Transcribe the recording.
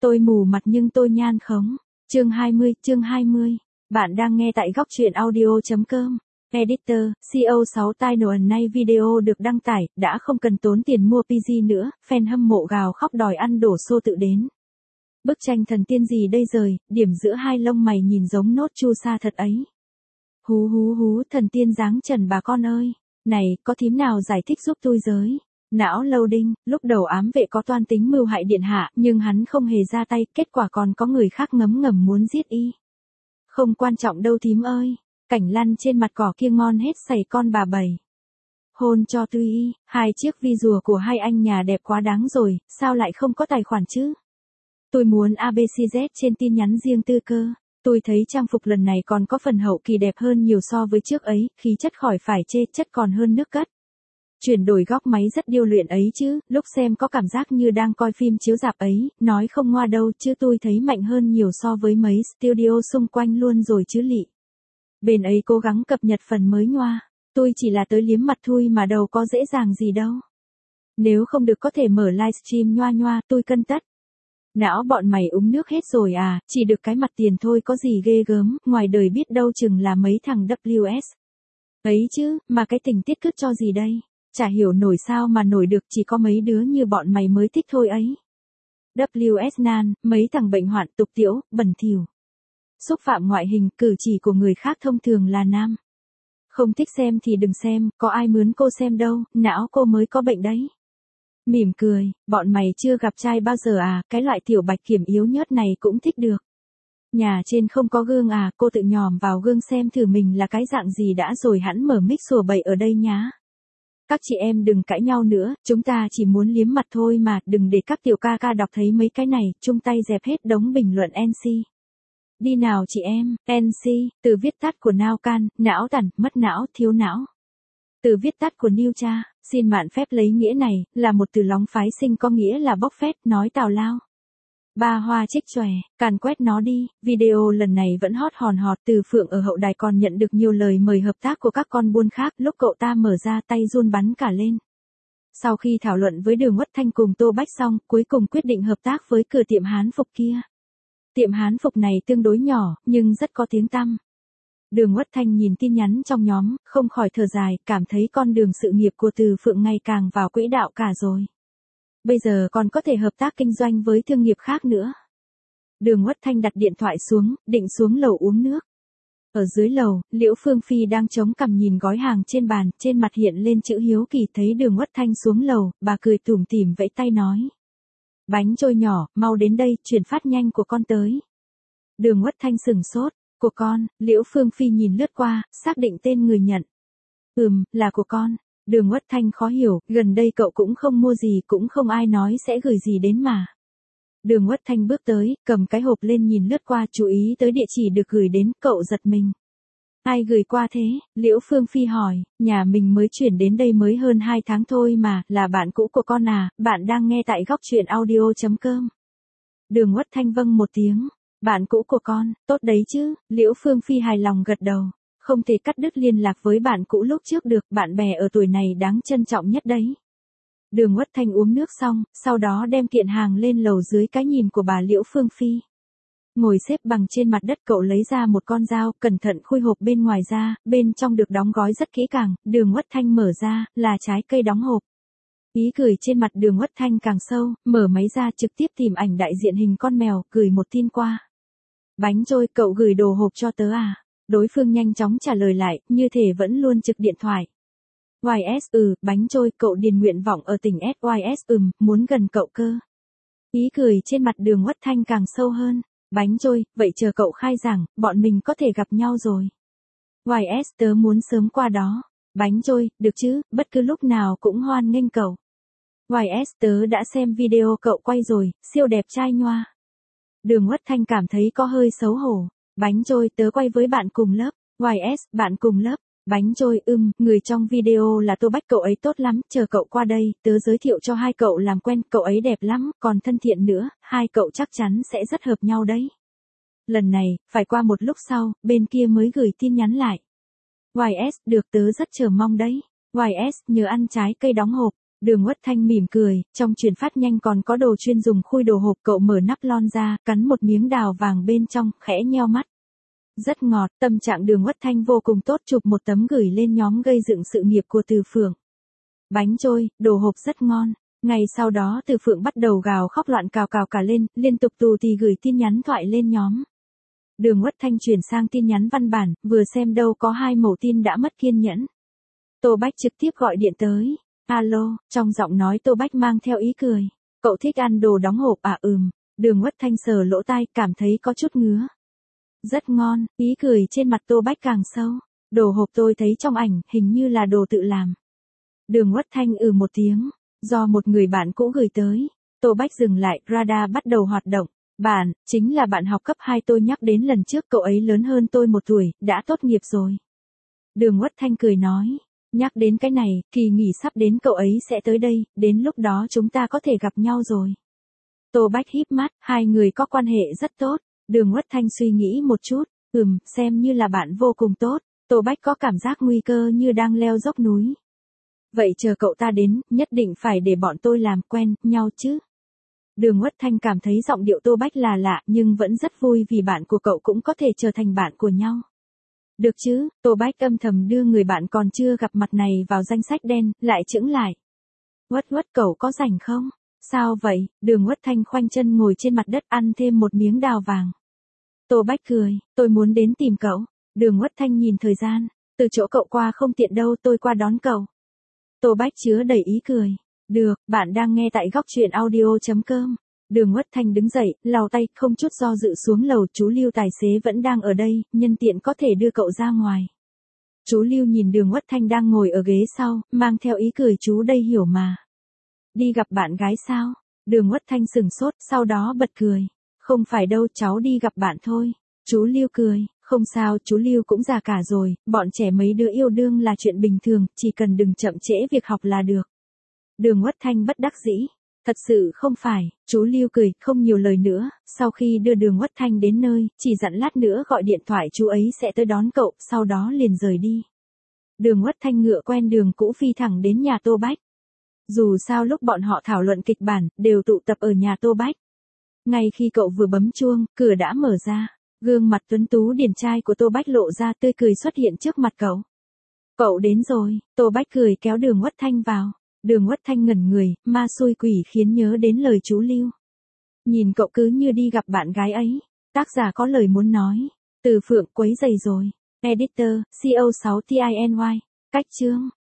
Tôi mù mặt nhưng tôi nhan khống. Chương 20. Bạn đang nghe tại góc truyện audio.com. Editor, CO6 Title nay video được đăng tải, đã không cần tốn tiền mua PG nữa, fan hâm mộ gào khóc đòi ăn đổ xô tự đến. Bức tranh thần tiên gì đây rời, điểm giữa hai lông mày nhìn giống nốt chu sa thật ấy. Hú, thần tiên dáng trần bà con ơi. Này, có thím nào giải thích giúp tôi giới. Não loading, lúc đầu ám vệ có toan tính mưu hại điện hạ, nhưng hắn không hề ra tay, kết quả còn có người khác ngấm ngầm muốn giết y. Không quan trọng đâu thím ơi, cảnh lăn trên mặt cỏ kia ngon hết sảy con bà bảy. Hôn cho tôi y, hai chiếc vi rùa của hai anh nhà đẹp quá đáng rồi, sao lại không có tài khoản chứ? Tôi muốn ABCZ trên tin nhắn riêng tư cơ. Tôi thấy trang phục lần này còn có phần hậu kỳ đẹp hơn nhiều so với trước ấy, khí chất khỏi phải chê, chất còn hơn nước cất. Chuyển đổi góc máy rất điêu luyện ấy chứ, lúc xem có cảm giác như đang coi phim chiếu rạp ấy, nói không ngoa đâu chứ tôi thấy mạnh hơn nhiều so với mấy studio xung quanh luôn rồi chứ lị. Bên ấy cố gắng cập nhật phần mới nhoa, tôi chỉ là tới liếm mặt thôi mà đâu có dễ dàng gì đâu. Nếu không được có thể mở livestream nhoa, tôi cân tất. Não bọn mày uống nước hết rồi à, chỉ được cái mặt tiền thôi có gì ghê gớm, ngoài đời biết đâu chừng là mấy thằng WS. Ấy chứ, mà cái tình tiết cứt cho gì đây? Chả hiểu nổi sao mà nổi được, chỉ có mấy đứa như bọn mày mới thích thôi ấy. WS nan, mấy thằng bệnh hoạn tục tiễu, bẩn thỉu. Xúc phạm ngoại hình, cử chỉ của người khác thông thường là nam. Không thích xem thì đừng xem, có ai mướn cô xem đâu, não cô mới có bệnh đấy. Mỉm cười, bọn mày chưa gặp trai bao giờ à, cái loại tiểu bạch kiểm yếu nhớt này cũng thích được. Nhà trên không có gương à, cô tự nhòm vào gương xem thử mình là cái dạng gì đã rồi hẵng mở mic sủa bậy ở đây nhá. Các chị em đừng cãi nhau nữa, chúng ta chỉ muốn liếm mặt thôi mà, đừng để các tiểu ca ca đọc thấy mấy cái này, chung tay dẹp hết đống bình luận NC. Đi nào chị em, NC, từ viết tắt của nao can, não tản, mất não, thiếu não. Từ viết tắt của New Cha, xin mạn phép lấy nghĩa này, là một từ lóng phái sinh có nghĩa là bóc phét, nói tào lao. Ba Hoa trích chòe, càn quét nó đi, video lần này vẫn hot hòn hot. Từ Phượng ở hậu đài còn nhận được nhiều lời mời hợp tác của các con buôn khác, lúc cậu ta mở ra tay run bắn cả lên. Sau khi thảo luận với Đường Uất Thanh cùng Tô Bách xong, cuối cùng quyết định hợp tác với cửa tiệm Hán phục kia. Tiệm Hán phục này tương đối nhỏ, nhưng rất có tiếng tăm. Đường Uất Thanh nhìn tin nhắn trong nhóm, không khỏi thở dài, cảm thấy con đường sự nghiệp của Từ Phượng ngày càng vào quỹ đạo cả rồi. Bây giờ còn có thể hợp tác kinh doanh với thương nghiệp khác nữa. Đường Uất Thanh đặt điện thoại xuống, định xuống lầu uống nước. Ở dưới lầu, Liễu Phương Phi đang chống cằm nhìn gói hàng trên bàn, trên mặt hiện lên chữ hiếu kỳ. Thấy Đường Uất Thanh xuống lầu, bà cười tủm tỉm vẫy tay nói. Bánh trôi nhỏ, mau đến đây, chuyển phát nhanh của con tới. Đường Uất Thanh sửng sốt. Của con, Liễu Phương Phi nhìn lướt qua, xác định tên người nhận. Là của con. Đường Uất Thanh khó hiểu, gần đây cậu cũng không mua gì, cũng không ai nói sẽ gửi gì đến mà. Đường Uất Thanh bước tới, cầm cái hộp lên nhìn lướt qua, chú ý tới địa chỉ được gửi đến, cậu giật mình. Ai gửi qua thế? Liễu Phương Phi hỏi, nhà mình mới chuyển đến đây mới hơn 2 tháng thôi mà, là bạn cũ của con à, bạn đang nghe tại góc truyện audio.com. Đường Uất Thanh vâng một tiếng. Bạn cũ của con, tốt đấy chứ, Liễu Phương Phi hài lòng gật đầu. Không thể cắt đứt liên lạc với bạn cũ lúc trước được, bạn bè ở tuổi này đáng trân trọng nhất đấy. Đường Uất Thanh uống nước xong, sau đó đem kiện hàng lên lầu dưới cái nhìn của bà Liễu Phương Phi. Ngồi xếp bằng trên mặt đất, cậu lấy ra một con dao, cẩn thận khui hộp bên ngoài ra, bên trong được đóng gói rất kỹ càng. Đường Uất Thanh mở ra, là trái cây đóng hộp. Ý cười trên mặt Đường Uất Thanh càng sâu, mở máy ra trực tiếp tìm ảnh đại diện hình con mèo, gửi một tin qua. Bánh trôi, cậu gửi đồ hộp cho tớ à? Đối phương nhanh chóng trả lời lại, như thể vẫn luôn trực điện thoại. YS, bánh trôi, cậu điền nguyện vọng ở tỉnh SYS, muốn gần cậu cơ. Ý cười trên mặt Đường Uất Thanh càng sâu hơn. Bánh trôi, vậy chờ cậu khai giảng, bọn mình có thể gặp nhau rồi. YS, tớ muốn sớm qua đó. Bánh trôi, được chứ, bất cứ lúc nào cũng hoan nghênh cậu. YS, tớ đã xem video cậu quay rồi, siêu đẹp trai nhoa. Đường Uất Thanh cảm thấy có hơi xấu hổ. Bánh trôi, tớ quay với bạn cùng lớp. YS, bạn cùng lớp. Bánh trôi, người trong video là Tô Bách, cậu ấy tốt lắm, chờ cậu qua đây, tớ giới thiệu cho hai cậu làm quen, cậu ấy đẹp lắm, còn thân thiện nữa, hai cậu chắc chắn sẽ rất hợp nhau đấy. Lần này, phải qua một lúc sau, bên kia mới gửi tin nhắn lại. YS, được, tớ rất chờ mong đấy. YS, nhớ ăn trái cây đóng hộp. Đường Uất Thanh mỉm cười, trong truyền phát nhanh còn có đồ chuyên dùng khui đồ hộp, cậu mở nắp lon ra, cắn một miếng đào vàng bên trong, khẽ nheo mắt. Rất ngọt, tâm trạng Đường Uất Thanh vô cùng tốt, chụp một tấm gửi lên nhóm gây dựng sự nghiệp của Từ Phượng. Bánh trôi, đồ hộp rất ngon. Ngày sau đó Từ Phượng bắt đầu gào khóc loạn cào cào cả lên, liên tục tù tì gửi tin nhắn thoại lên nhóm. Đường Uất Thanh chuyển sang tin nhắn văn bản, vừa xem đâu có 2 mẩu tin đã mất kiên nhẫn. Tô Bách trực tiếp gọi điện tới. Alo, trong giọng nói Tô Bách mang theo ý cười. Cậu thích ăn đồ đóng hộp à? Đường Uất Thanh sờ lỗ tai, cảm thấy có chút ngứa. Rất ngon, ý cười trên mặt Tô Bách càng sâu. Đồ hộp tôi thấy trong ảnh, hình như là đồ tự làm. Đường Uất Thanh một tiếng, do một người bạn cũ gửi tới. Tô Bách dừng lại, radar bắt đầu hoạt động. Bạn, chính là bạn học cấp 2 tôi nhắc đến lần trước, cậu ấy lớn hơn tôi 1 tuổi, đã tốt nghiệp rồi. Đường Uất Thanh cười nói. Nhắc đến cái này, kỳ nghỉ sắp đến, cậu ấy sẽ tới đây, đến lúc đó chúng ta có thể gặp nhau rồi. Tô Bách híp mắt, hai người có quan hệ rất tốt. Đường Uất Thanh suy nghĩ một chút, xem như là bạn vô cùng tốt. Tô Bách có cảm giác nguy cơ như đang leo dốc núi. Vậy chờ cậu ta đến, nhất định phải để bọn tôi làm quen nhau chứ. Đường Uất Thanh cảm thấy giọng điệu Tô Bách là lạ, nhưng vẫn rất vui vì bạn của cậu cũng có thể trở thành bạn của nhau. Được chứ, Tô Bách âm thầm đưa người bạn còn chưa gặp mặt này vào danh sách đen, lại chững lại. Uất Uất, cậu có rảnh không? Sao vậy? Đường Uất Thanh khoanh chân ngồi trên mặt đất ăn thêm một miếng đào vàng. Tô Bách cười, tôi muốn đến tìm cậu. Đường Uất Thanh nhìn thời gian, từ chỗ cậu qua không tiện đâu, tôi qua đón cậu. Tô Bách chứa đầy ý cười. Được, bạn đang nghe tại góc truyện audio.com. Đường Uất Thanh đứng dậy, lau tay, không chút do dự xuống lầu. Chú Lưu tài xế vẫn đang ở đây, nhân tiện có thể đưa cậu ra ngoài. Chú Lưu nhìn Đường Uất Thanh đang ngồi ở ghế sau, mang theo ý cười, chú đây hiểu mà. Đi gặp bạn gái sao? Đường Uất Thanh sừng sốt, sau đó bật cười. Không phải đâu, cháu đi gặp bạn thôi. Chú Lưu cười, không sao, chú Lưu cũng già cả rồi, bọn trẻ mấy đứa yêu đương là chuyện bình thường, chỉ cần đừng chậm trễ việc học là được. Đường Uất Thanh bất đắc dĩ. Thật sự không phải, chú Lưu cười, không nhiều lời nữa, sau khi đưa Đường Uất Thanh đến nơi, chỉ dặn lát nữa gọi điện thoại chú ấy sẽ tới đón cậu, sau đó liền rời đi. Đường Uất Thanh ngựa quen đường cũ phi thẳng đến nhà Tô Bách. Dù sao lúc bọn họ thảo luận kịch bản, đều tụ tập ở nhà Tô Bách. Ngay khi cậu vừa bấm chuông, cửa đã mở ra, gương mặt tuấn tú điển trai của Tô Bách lộ ra, tươi cười xuất hiện trước mặt cậu. Cậu đến rồi, Tô Bách cười kéo Đường Uất Thanh vào. Đường Uất Thanh ngẩn người, ma xui quỷ khiến nhớ đến lời chú Lưu. Nhìn cậu cứ như đi gặp bạn gái ấy. Tác giả có lời muốn nói. Từ Phượng, quấy rầy rồi. Editor, CO6TINY. Cách chương.